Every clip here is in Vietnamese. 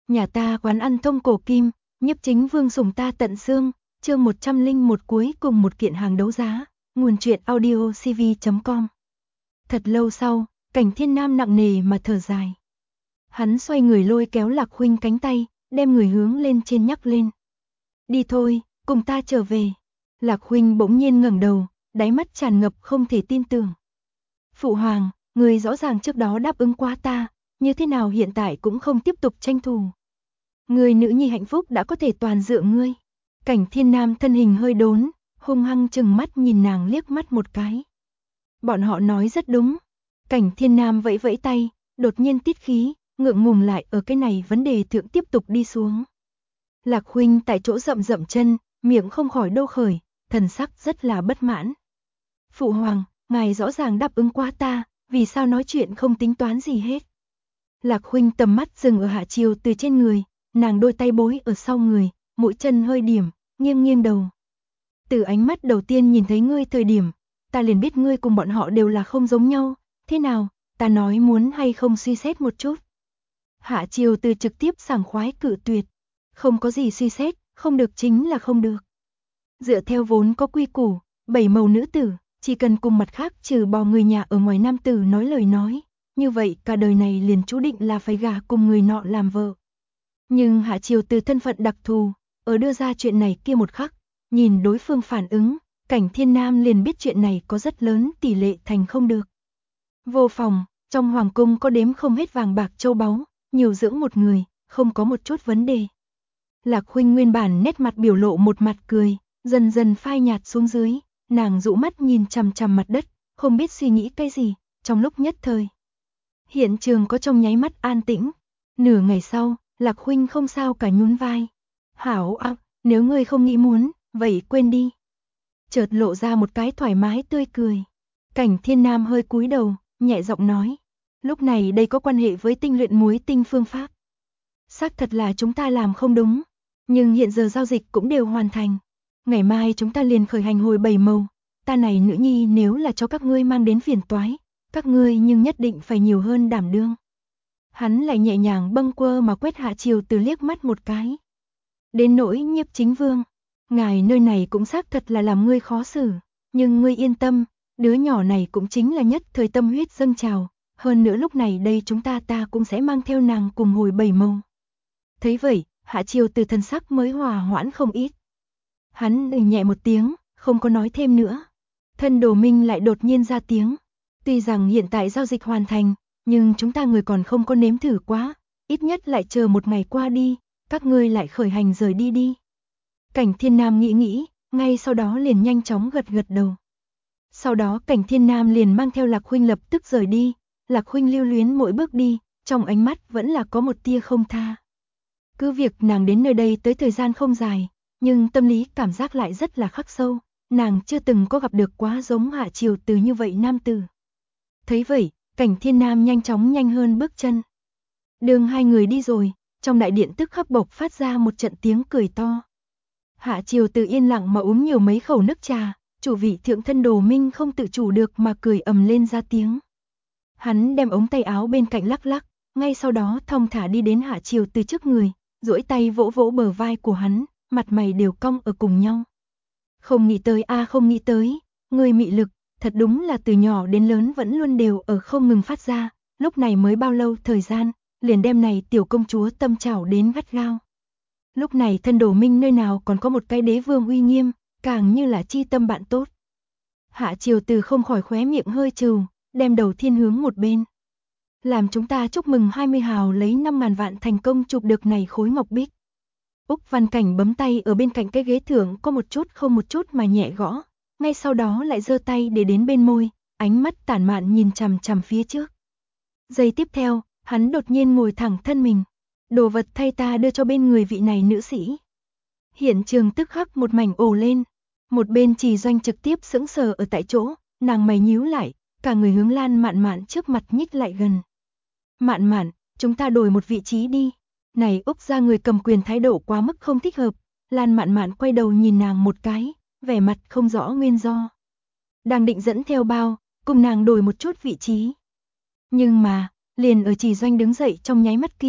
Nhà ta quán ăn thông cổ kim, Nhiếp Chính Vương sủng ta tận xương, chương 101 cuối cùng một kiện hàng đấu giá, nguồn truyện audio cv.com. Thật lâu sau, Cảnh Thiên Nam nặng nề mà thở dài. Hắn xoay người lôi kéo Lạc Huynh cánh tay, đem người hướng lên trên nhắc lên. Đi thôi, cùng ta trở về. Lạc Huynh bỗng nhiên ngẩng đầu, đáy mắt tràn ngập không thể tin tưởng. Phụ hoàng, người rõ ràng trước đó đáp ứng quá ta, như thế nào hiện tại cũng không tiếp tục tranh thủ. Người nữ nhi hạnh phúc đã có thể toàn dựa ngươi. Cảnh Thiên Nam thân hình hơi đốn, hung hăng chừng mắt nhìn nàng liếc mắt một cái. Bọn họ nói rất đúng. Cảnh Thiên Nam vẫy vẫy tay, đột nhiên tiết khí, ngượng ngùng lại ở cái này vấn đề thượng tiếp tục đi xuống. Lạc Huynh tại chỗ rậm rậm chân, miệng không khỏi đô khởi, thần sắc rất là bất mãn. Phụ hoàng, ngài rõ ràng đáp ứng quá ta, vì sao nói chuyện không tính toán gì hết. Lạc Huynh tầm mắt dừng ở Hạ Chiều Từ trên người, nàng đôi tay bối ở sau người, mũi chân hơi điểm, nghiêng nghiêng đầu. Từ ánh mắt đầu tiên nhìn thấy ngươi thời điểm, ta liền biết ngươi cùng bọn họ đều là không giống nhau, thế nào, ta nói muốn hay không suy xét một chút. Hạ Chiều Từ trực tiếp sảng khoái cự tuyệt, không có gì suy xét, không được chính là không được. Dựa theo vốn có quy củ, 7 màu nữ tử, chỉ cần cùng mặt khác trừ bỏ người nhà ở ngoài nam tử nói lời nói, như vậy cả đời này liền chú định là phải gả cùng người nọ làm vợ. Nhưng Hạ Chiều Từ thân phận đặc thù, ở đưa ra chuyện này kia một khắc, nhìn đối phương phản ứng, Cảnh Thiên Nam liền biết chuyện này có rất lớn tỷ lệ thành không được. Vô phòng, trong hoàng cung có đếm không hết vàng bạc châu báu, nhiều dưỡng một người, không có một chút vấn đề. Lạc Huynh nguyên bản nét mặt biểu lộ một mặt cười, dần dần phai nhạt xuống dưới, nàng dụ mắt nhìn chằm chằm mặt đất, không biết suy nghĩ cái gì, trong lúc nhất thời. Hiện trường có trong nháy mắt an tĩnh, nửa ngày sau, Lạc Huynh không sao cả nhún vai. Hảo ạ, nếu ngươi không nghĩ muốn, vậy quên đi. Chợt lộ ra một cái thoải mái tươi cười. Cảnh Thiên Nam hơi cúi đầu, nhẹ giọng nói. Lúc này đây có quan hệ với tinh luyện muối tinh phương pháp. Xác thật là chúng ta làm không đúng, nhưng hiện giờ giao dịch cũng đều hoàn thành. Ngày mai chúng ta liền khởi hành hồi 7 màu. Ta này nữ nhi nếu là cho các ngươi mang đến phiền toái, các ngươi nhưng nhất định phải nhiều hơn đảm đương. Hắn lại nhẹ nhàng bâng quơ mà quét Hạ Chiều Từ liếc mắt một cái. Đến nỗi Nhiếp Chính Vương, ngài nơi này cũng xác thật là làm ngươi khó xử, nhưng ngươi yên tâm, đứa nhỏ này cũng chính là nhất thời tâm huyết dâng trào, hơn nữa lúc này đây chúng ta cũng sẽ mang theo nàng cùng hồi 7 màu. Thấy vậy, Hạ Chiều Từ thần sắc mới hòa hoãn không ít. Hắn nhẹ một tiếng, không có nói thêm nữa. Thân Đồ Minh lại đột nhiên ra tiếng. Tuy rằng hiện tại giao dịch hoàn thành, nhưng chúng ta người còn không có nếm thử quá, ít nhất lại chờ một ngày qua đi, các ngươi lại khởi hành rời đi đi. Cảnh Thiên Nam nghĩ, ngay sau đó liền nhanh chóng gật gật đầu. Sau đó Cảnh Thiên Nam liền mang theo Lạc Huynh lập tức rời đi, Lạc Huynh lưu luyến mỗi bước đi, trong ánh mắt vẫn là có một tia không tha. Cứ việc nàng đến nơi đây tới thời gian không dài, nhưng tâm lý cảm giác lại rất là khắc sâu, nàng chưa từng có gặp được quá giống Hạ Chiều Từ như vậy nam tử. Thấy vậy, Cảnh Thiên Nam nhanh chóng nhanh hơn bước chân. Đường hai người đi rồi, trong đại điện tức khắc bộc phát ra một trận tiếng cười to. Hạ Chiều Từ yên lặng mà uống nhiều mấy khẩu nước trà, chủ vị thượng thân Đồ Minh không tự chủ được mà cười ầm lên ra tiếng. Hắn đem ống tay áo bên cạnh lắc lắc, ngay sau đó thong thả đi đến Hạ Chiều Từ trước người, duỗi tay vỗ vỗ bờ vai của hắn, mặt mày đều cong ở cùng nhau. Không nghĩ tới không nghĩ tới, người mị lực, thật đúng là từ nhỏ đến lớn vẫn luôn đều ở không ngừng phát ra, lúc này mới bao lâu thời gian, liền đem này tiểu công chúa tâm trảo đến gắt gao. Lúc này thân Đồ Minh nơi nào còn có một cái đế vương uy nghiêm, càng như là chi tâm bạn tốt. Hạ Chiều Từ không khỏi khóe miệng hơi trừ, đem đầu thiên hướng một bên. Làm chúng ta chúc mừng 20 hào lấy 5.000 vạn thành công chụp được này khối ngọc bích. Úc Văn Cảnh bấm tay ở bên cạnh cái ghế thượng có một chút không một chút mà nhẹ gõ, ngay sau đó lại giơ tay để đến bên môi, ánh mắt tản mạn nhìn chằm chằm phía trước. Giây tiếp theo, hắn đột nhiên ngồi thẳng thân mình, đồ vật thay ta đưa cho bên người vị này nữ sĩ. Hiện trường tức khắc một mảnh ồ lên, một bên Trì Doanh trực tiếp sững sờ ở tại chỗ, nàng mày nhíu lại, cả người hướng Lan Mạn Mạn trước mặt nhích lại gần. Mạn Mạn, chúng ta đổi một vị trí đi. Này Úc ra người cầm quyền thái độ quá mức không thích hợp, Lan Mạn Mạn quay đầu nhìn nàng một cái, vẻ mặt không rõ nguyên do. Đang định dẫn theo bao, cùng nàng đổi một chút vị trí. Nhưng mà, liền ở Trì Doanh đứng dậy trong nháy mắt kia,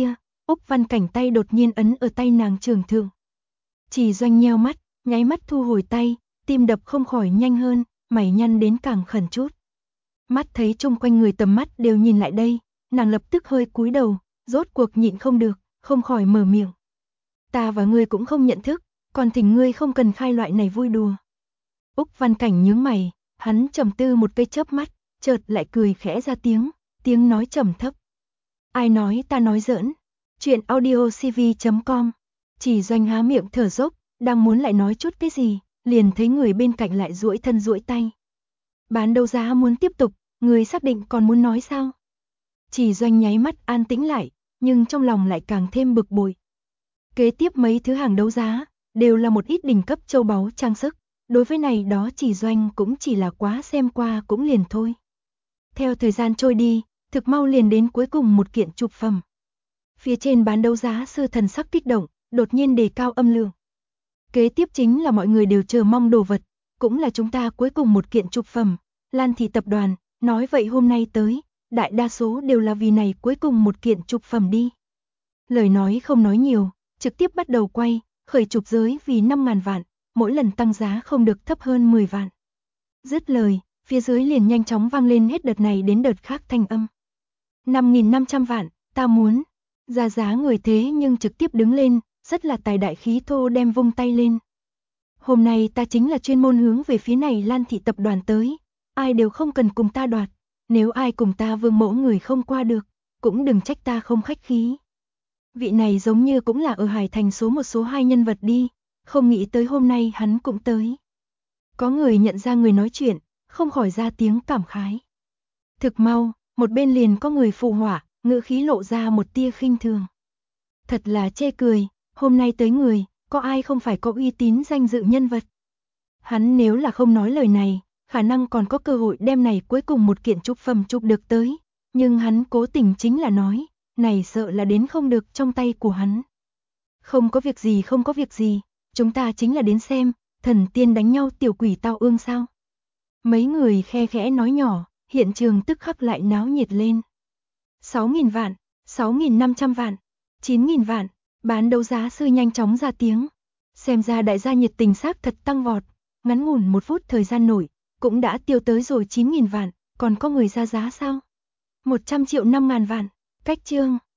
Úc Văn Cảnh tay đột nhiên ấn ở tay nàng trường thượng. Chỉ Doanh nheo mắt, nháy mắt thu hồi tay, tim đập không khỏi nhanh hơn, mày nhăn đến càng khẩn chút. Mắt thấy chung quanh người tầm mắt đều nhìn lại đây, nàng lập tức hơi cúi đầu, rốt cuộc nhịn không được, không khỏi mở miệng. Ta và ngươi cũng không nhận thức, còn thỉnh ngươi không cần khai loại này vui đùa. Úc Văn Cảnh nhướng mày, hắn trầm tư một cái chớp mắt, chợt lại cười khẽ ra tiếng nói trầm thấp. Ai nói ta nói giỡn? Chuyện audiocv.com. Chỉ Doanh há miệng thở dốc, đang muốn lại nói chút cái gì, liền thấy người bên cạnh lại duỗi thân duỗi tay. Bán đấu giá muốn tiếp tục, người xác định còn muốn nói sao? Chỉ Doanh nháy mắt an tĩnh lại, nhưng trong lòng lại càng thêm bực bội. Kế tiếp mấy thứ hàng đấu giá, đều là một ít đỉnh cấp châu báu trang sức, đối với này đó Chỉ Doanh cũng chỉ là quá xem qua cũng liền thôi. Theo thời gian trôi đi, thực mau liền đến cuối cùng một kiện chụp phẩm. Phía trên bán đấu giá sư thần sắc kích động, đột nhiên đề cao âm lượng. Kế tiếp chính là mọi người đều chờ mong đồ vật, cũng là chúng ta cuối cùng một kiện chụp phẩm, Lan Thị tập đoàn, nói vậy hôm nay tới, đại đa số đều là vì này cuối cùng một kiện chụp phẩm đi. Lời nói không nói nhiều, trực tiếp bắt đầu quay, khởi chụp giới vì 5.000 vạn, mỗi lần tăng giá không được thấp hơn 10 vạn. Dứt lời, phía dưới liền nhanh chóng vang lên hết đợt này đến đợt khác thanh âm. 5.500 vạn, ta muốn. Ra giá người thế nhưng trực tiếp đứng lên, rất là tài đại khí thô đem vung tay lên. Hôm nay ta chính là chuyên môn hướng về phía này Lan Thị tập đoàn tới, ai đều không cần cùng ta đoạt, nếu ai cùng ta Vương mẫu người không qua được, cũng đừng trách ta không khách khí. Vị này giống như cũng là ở Hải Thành số 1 số 2 nhân vật đi, không nghĩ tới hôm nay hắn cũng tới. Có người nhận ra người nói chuyện, không khỏi ra tiếng cảm khái. Thực mau, một bên liền có người phụ họa, ngữ khí lộ ra một tia khinh thường. Thật là chê cười, hôm nay tới người, có ai không phải có uy tín danh dự nhân vật. Hắn nếu là không nói lời này, khả năng còn có cơ hội đem này cuối cùng một kiện chụp phẩm chụp được tới, nhưng hắn cố tình chính là nói, này sợ là đến không được trong tay của hắn. Không có việc gì không có việc gì, chúng ta chính là đến xem, thần tiên đánh nhau tiểu quỷ tao ương sao. Mấy người khe khẽ nói nhỏ, hiện trường tức khắc lại náo nhiệt lên. 6.000 vạn, 6.500 vạn, 9.000 vạn, bán đấu giá sư nhanh chóng ra tiếng. Xem ra đại gia nhiệt tình xác thật tăng vọt, ngắn ngủn 1 phút thời gian nổi, cũng đã tiêu tới rồi 9.000 vạn, còn có người ra giá sao? 100 triệu 5.000 vạn, cách chương.